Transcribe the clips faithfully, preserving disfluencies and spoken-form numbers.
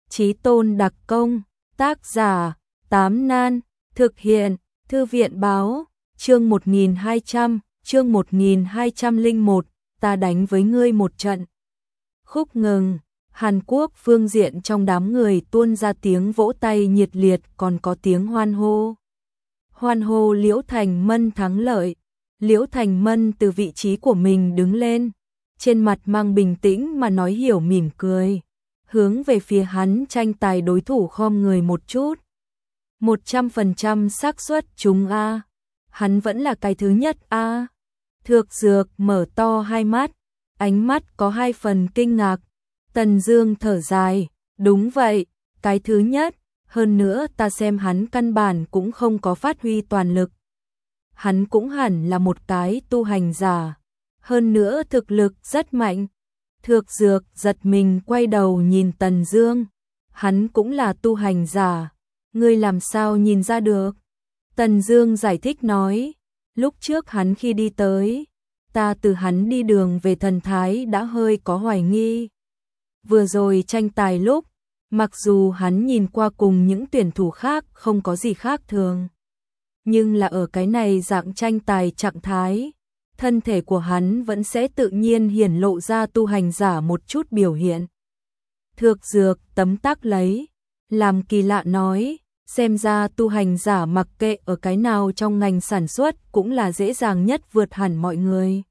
Chí tôn đặc công, tác giả, Tám Nan, thực hiện, Thư viện báo, chương một nghìn hai trăm, chương một nghìn hai trăm lẻ một, ta đánh với ngươi một trận. Khúc ngừng, Hàn Quốc phương diện trong đám người tuôn ra tiếng vỗ tay nhiệt liệt, còn có tiếng hoan hô. Hoan hô Liễu Thành Mân thắng lợi. Liễu Thành Mân từ vị trí của mình đứng lên, trên mặt mang bình tĩnh mà nói hiểu mỉm cười, hướng về phía hắn tranh tài đối thủ khom người một chút. một trăm phần trăm xác suất trúng a. Hắn vẫn là cái thứ nhất a. Thược Dược mở to hai mắt, ánh mắt có hai phần kinh ngạc. Tần Dương thở dài, đúng vậy, cái thứ nhất, hơn nữa ta xem hắn căn bản cũng không có phát huy toàn lực. Hắn cũng hẳn là một cái tu hành giả, hơn nữa thực lực rất mạnh. Thược Dược giật mình quay đầu nhìn Tần Dương, hắn cũng là tu hành giả, ngươi làm sao nhìn ra được? Tần Dương giải thích nói, lúc trước hắn khi đi tới, ta từ hắn đi đường về thần thái đã hơi có hoài nghi. Vừa rồi tranh tài lúc, mặc dù hắn nhìn qua cùng những tuyển thủ khác không có gì khác thường, nhưng là ở cái này dạng tranh tài trạng thái, thân thể của hắn vẫn sẽ tự nhiên hiển lộ ra tu hành giả một chút biểu hiện. Thược Dược tấm tắc lấy, làm kỳ lạ nói, xem ra tu hành giả mặc kệ ở cái nào trong ngành sản xuất cũng là dễ dàng nhất vượt hẳn mọi người.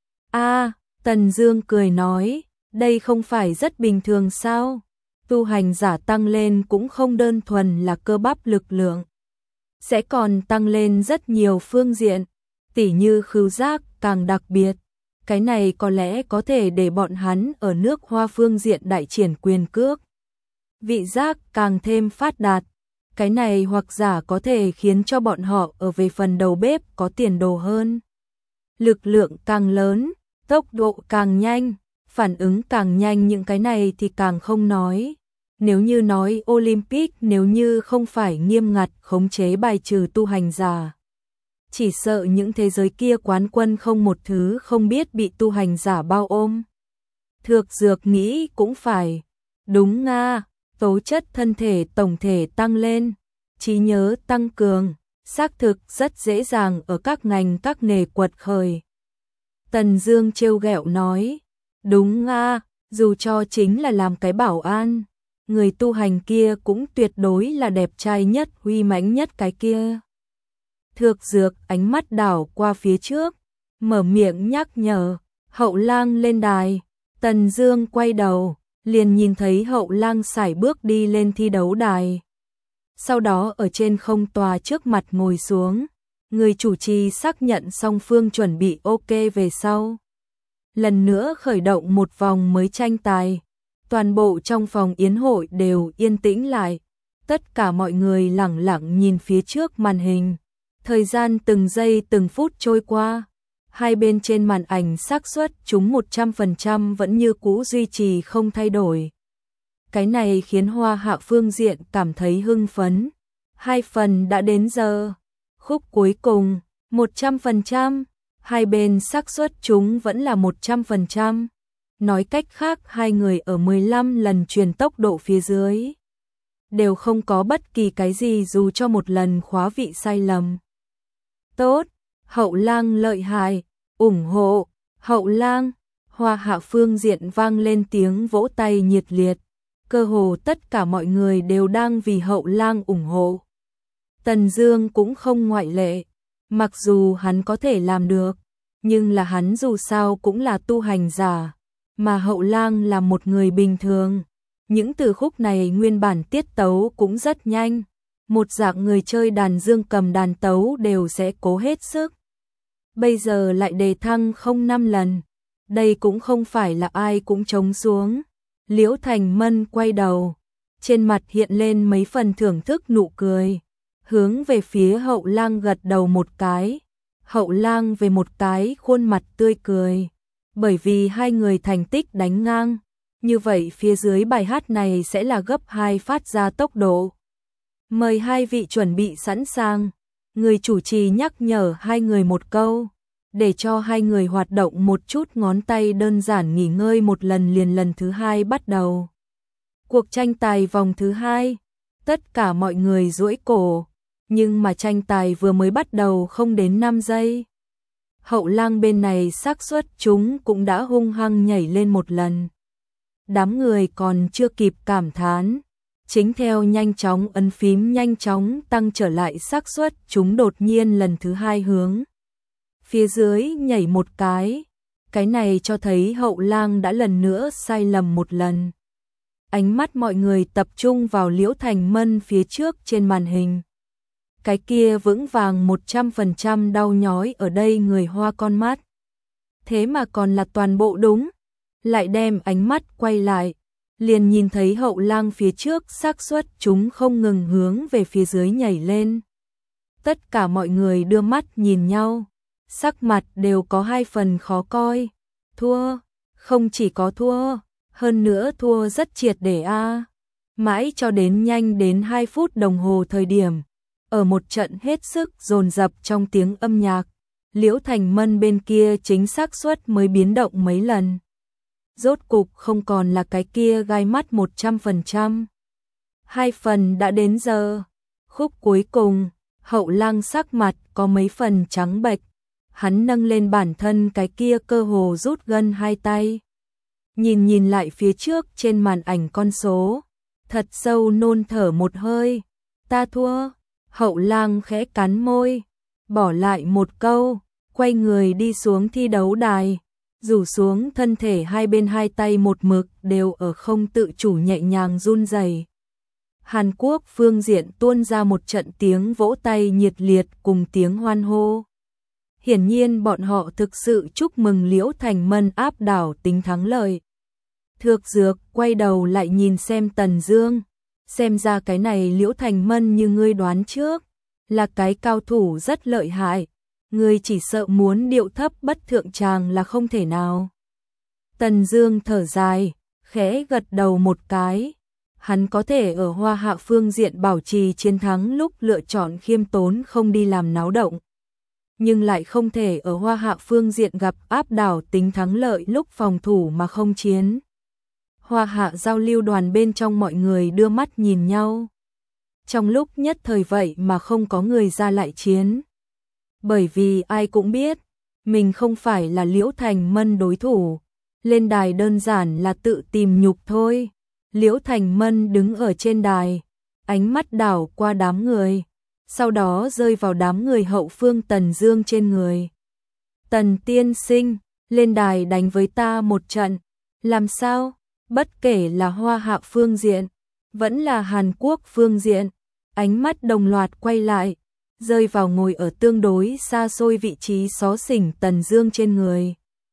A, Tần Dương cười nói, đây không phải rất bình thường sao? Tu hành giả tăng lên cũng không đơn thuần là cơ bắp lực lượng, sẽ còn tăng lên rất nhiều phương diện, tỉ như khứu giác càng đặc biệt. Cái này có lẽ có thể để bọn hắn ở nước Hoa phương diện đại triển quyền cước. Vị giác càng thêm phát đạt, cái này hoặc giả có thể khiến cho bọn họ ở về phần đầu bếp có tiền đồ hơn. Lực lượng càng lớn, tốc độ càng nhanh, phản ứng càng nhanh, những cái này thì càng không nói. Nếu như nói Olympic nếu như không phải nghiêm ngặt khống chế bài trừ tu hành giả, chỉ sợ những thế giới kia quán quân không một thứ không biết bị tu hành giả bao ôm. Thược Dược nghĩ cũng phải, đúng nga, tố chất thân thể tổng thể tăng lên, trí nhớ tăng cường, xác thực rất dễ dàng ở các ngành các nghề quật khởi. Tần Dương trêu ghẹo nói, đúng nga, dù cho chính là làm cái bảo an, người tu hành kia cũng tuyệt đối là đẹp trai nhất, huy mãnh nhất cái kia. Thược Dược ánh mắt đảo qua phía trước, mở miệng nhắc nhở, Hậu Lang lên đài. Tần Dương quay đầu, liền nhìn thấy Hậu Lang sải bước đi lên thi đấu đài. Sau đó ở trên không tòa trước mặt ngồi xuống, người chủ trì xác nhận song phương chuẩn bị ok về sau. Lần nữa khởi động một vòng mới tranh tài. Toàn bộ trong phòng yến hội đều yên tĩnh lại, tất cả mọi người lẳng lặng nhìn phía trước màn hình. Thời gian từng giây từng phút trôi qua, hai bên trên màn ảnh xác suất chúng một trăm phần trăm vẫn như cũ duy trì không thay đổi. Cái này khiến Hoa Hạ phương diện cảm thấy hưng phấn. Hai phần đã đến giờ. Khúc cuối cùng, một trăm phần trăm, hai bên xác suất chúng vẫn là một trăm phần trăm. Nói cách khác, hai người ở mười lăm lần truyền tốc độ phía dưới đều không có bất kỳ cái gì dù cho một lần khóa vị sai lầm. Tốt, Hậu Lang lợi hại, ủng hộ, Hậu Lang. Hoa Hạ phương diện vang lên tiếng vỗ tay nhiệt liệt, cơ hồ tất cả mọi người đều đang vì Hậu Lang ủng hộ. Tần Dương cũng không ngoại lệ, mặc dù hắn có thể làm được, nhưng là hắn dù sao cũng là tu hành giả, mà Hậu Lang là một người bình thường. Những từ khúc này nguyên bản tiết tấu cũng rất nhanh, một dạng người chơi đàn dương cầm đàn tấu đều sẽ cố hết sức. Bây giờ lại đề thăng không năm lần, đây cũng không phải là ai cũng trống xuống. Liễu Thành Mân quay đầu, trên mặt hiện lên mấy phần thưởng thức nụ cười, hướng về phía Hậu Lang gật đầu một cái. Hậu Lang về một cái khuôn mặt tươi cười, bởi vì hai người thành tích đánh ngang, như vậy phía dưới bài hát này sẽ là gấp hai phát ra tốc độ. Mời hai vị chuẩn bị sẵn sàng. Người chủ trì nhắc nhở hai người một câu, để cho hai người hoạt động một chút ngón tay đơn giản nghỉ ngơi một lần liền lần thứ hai bắt đầu. Cuộc tranh tài vòng thứ hai, tất cả mọi người duỗi cổ, nhưng mà tranh tài vừa mới bắt đầu không đến năm giây. Hậu Lang bên này xác suất chúng cũng đã hung hăng nhảy lên một lần. Đám người còn chưa kịp cảm thán, chính theo nhanh chóng ấn phím nhanh chóng tăng trở lại xác suất chúng đột nhiên lần thứ hai hướng phía dưới nhảy một cái. Cái này cho thấy Hậu Lang đã lần nữa sai lầm một lần. Ánh mắt mọi người tập trung vào Liễu Thành Mân phía trước trên màn hình. Cái kia vững vàng một trăm phần trăm đau nhói ở đây người hoa con mắt. Thế mà còn là toàn bộ đúng. Lại đem ánh mắt quay lại, liền nhìn thấy Hậu Lang phía trước xác suất chúng không ngừng hướng về phía dưới nhảy lên. Tất cả mọi người đưa mắt nhìn nhau, sắc mặt đều có hai phần khó coi. Thua, không chỉ có thua, hơn nữa thua rất triệt để a. Mãi cho đến nhanh đến hai phút đồng hồ thời điểm, ở một trận hết sức dồn dập trong tiếng âm nhạc, Liễu Thành Mân bên kia chính xác suất mới biến động mấy lần. Rốt cục không còn là cái kia gai mắt một trăm phần trăm. Hai phần đã đến giờ. Khúc cuối cùng, Hậu Lang sắc mặt có mấy phần trắng bệch. Hắn nâng lên bản thân cái kia cơ hồ rút gân hai tay. Nhìn nhìn lại phía trước trên màn ảnh con số. Thật sâu nôn thở một hơi. Ta thua. Hậu Lang khẽ cắn môi. Bỏ lại một câu. Quay người đi xuống thi đấu đài. Rủ xuống thân thể hai bên hai tay một mực đều ở không tự chủ nhẹ nhàng run rẩy. Hàn Quốc phương diện tuôn ra một trận tiếng vỗ tay nhiệt liệt cùng tiếng hoan hô. Hiển nhiên bọn họ thực sự chúc mừng Liễu Thành Mân áp đảo tính thắng lợi. Thược Dược quay đầu lại nhìn xem Tần Dương, xem ra cái này Liễu Thành Mân như ngươi đoán trước, là cái cao thủ rất lợi hại. Ngươi chỉ sợ muốn điệu thấp bất thượng tràng là không thể nào. Tần Dương thở dài, khẽ gật đầu một cái. Hắn có thể ở Hoa Hạ phương diện bảo trì chiến thắng lúc lựa chọn khiêm tốn không đi làm náo động. Nhưng lại không thể ở Hoa Hạ phương diện gặp áp đảo tính thắng lợi lúc phòng thủ mà không chiến. Hoa Hạ giao lưu đoàn bên trong mọi người đưa mắt nhìn nhau. Trong lúc nhất thời vậy mà không có người ra lại chiến. Bởi vì ai cũng biết, mình không phải là Liễu Thành Mân đối thủ, lên đài đơn giản là tự tìm nhục thôi. Liễu Thành Mân đứng ở trên đài, ánh mắt đảo qua đám người, sau đó rơi vào đám người hậu phương Tần Dương trên người. Tần tiên sinh, lên đài đánh với ta một trận, làm sao? Bất kể là Hoa Hạ phương diện, vẫn là Hàn Quốc phương diện, ánh mắt đồng loạt quay lại, rơi vào ngồi ở tương đối xa xôi vị trí xó xỉnh Tần Dương trên người.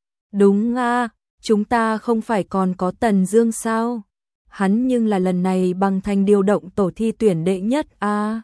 Đúng a, chúng ta không phải còn có Tần Dương sao? Hắn nhưng là lần này bằng thành điều động tổ thi tuyển đệ nhất a.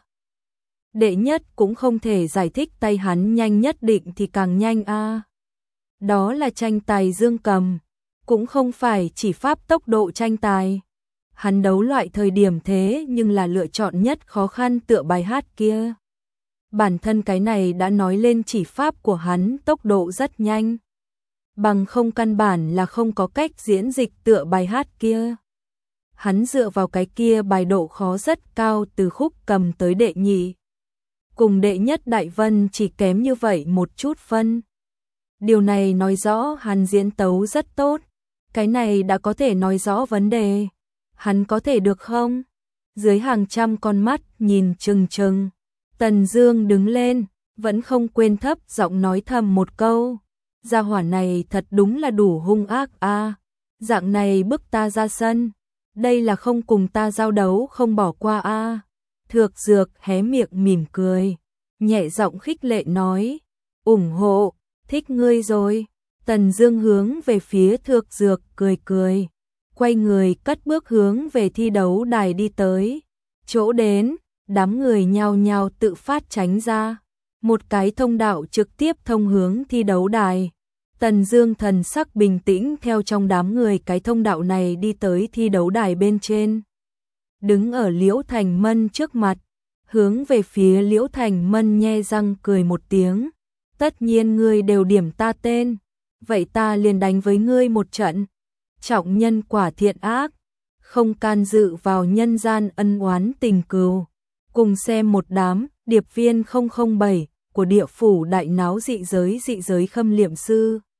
Đệ nhất cũng không thể giải thích tay hắn nhanh nhất định thì càng nhanh a. Đó là tranh tài dương cầm, cũng không phải chỉ pháp tốc độ tranh tài. Hắn đấu loại thời điểm thế nhưng là lựa chọn nhất khó khăn tựa bài hát kia. Bản thân cái này đã nói lên chỉ pháp của hắn tốc độ rất nhanh. Bằng không căn bản là không có cách diễn dịch tựa bài hát kia. Hắn dựa vào cái kia bài độ khó rất cao từ khúc cầm tới đệ nhị. Cùng đệ nhất Đại Vân chỉ kém như vậy một chút phân. Điều này nói rõ hắn diễn tấu rất tốt. Cái này đã có thể nói rõ vấn đề. Hắn có thể được không? Dưới hàng trăm con mắt nhìn chừng chừng. Tần Dương đứng lên, vẫn không quên thấp giọng nói thầm một câu. Gia hỏa này thật đúng là đủ hung ác a. Dạng này bức ta ra sân. Đây là không cùng ta giao đấu không bỏ qua a. Thược Dược hé miệng mỉm cười, nhẹ giọng khích lệ nói, ủng hộ, thích ngươi rồi. Tần Dương hướng về phía Thược Dược cười cười, quay người cất bước hướng về thi đấu đài đi tới. Chỗ đến, đám người nhao nhao tự phát tránh ra, một cái thông đạo trực tiếp thông hướng thi đấu đài. Tần Dương thần sắc bình tĩnh theo trong đám người cái thông đạo này đi tới thi đấu đài bên trên. Đứng ở Liễu Thành Mân trước mặt, hướng về phía Liễu Thành Mân nhe răng cười một tiếng. Tất nhiên ngươi đều điểm ta tên, vậy ta liền đánh với ngươi một trận. Trọng nhân quả thiện ác, không can dự vào nhân gian ân oán tình cừu. Cùng xem một đám điệp viên không không bảy của địa phủ đại náo dị giới dị giới khâm liệm sư.